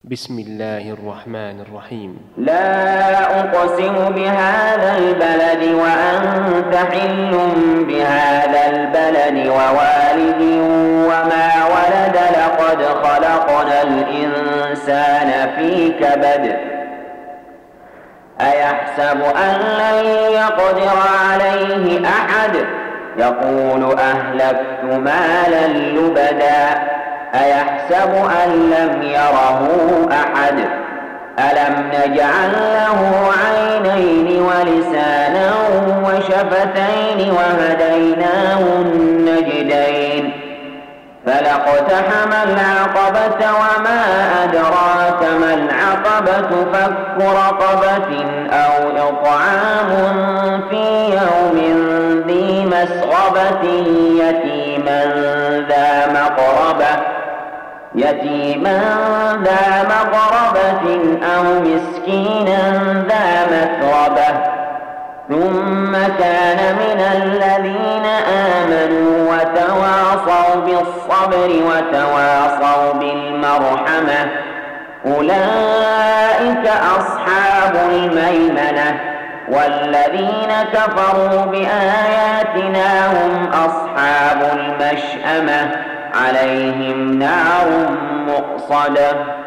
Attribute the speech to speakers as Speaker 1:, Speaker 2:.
Speaker 1: بسم الله الرحمن الرحيم.
Speaker 2: لا أقسم بهذا البلد وأنت حل بهذا البلد ووالد وما ولد لقد خلقنا الإنسان في كبد أيحسب أن لن يقدر عليه أحد يقول أهلكت مالا لبدا أيحسب أن لم يره أحد ألم نجعل له عينين ولسانا وشفتين وهديناه النجدين فلاقتحم العقبة وما أدراك ما العقبة فك رقبة أو إطعام في يوم ذي مسغبة يتيما ذا مقربة أو مسكينا ذا متربة ثم كان من الذين آمنوا وتواصوا بالصبر وتواصوا بالمرحمة أولئك أصحاب الميمنة والذين كفروا بآياتنا هم أصحاب المشأمة عليهم نار مؤصدة.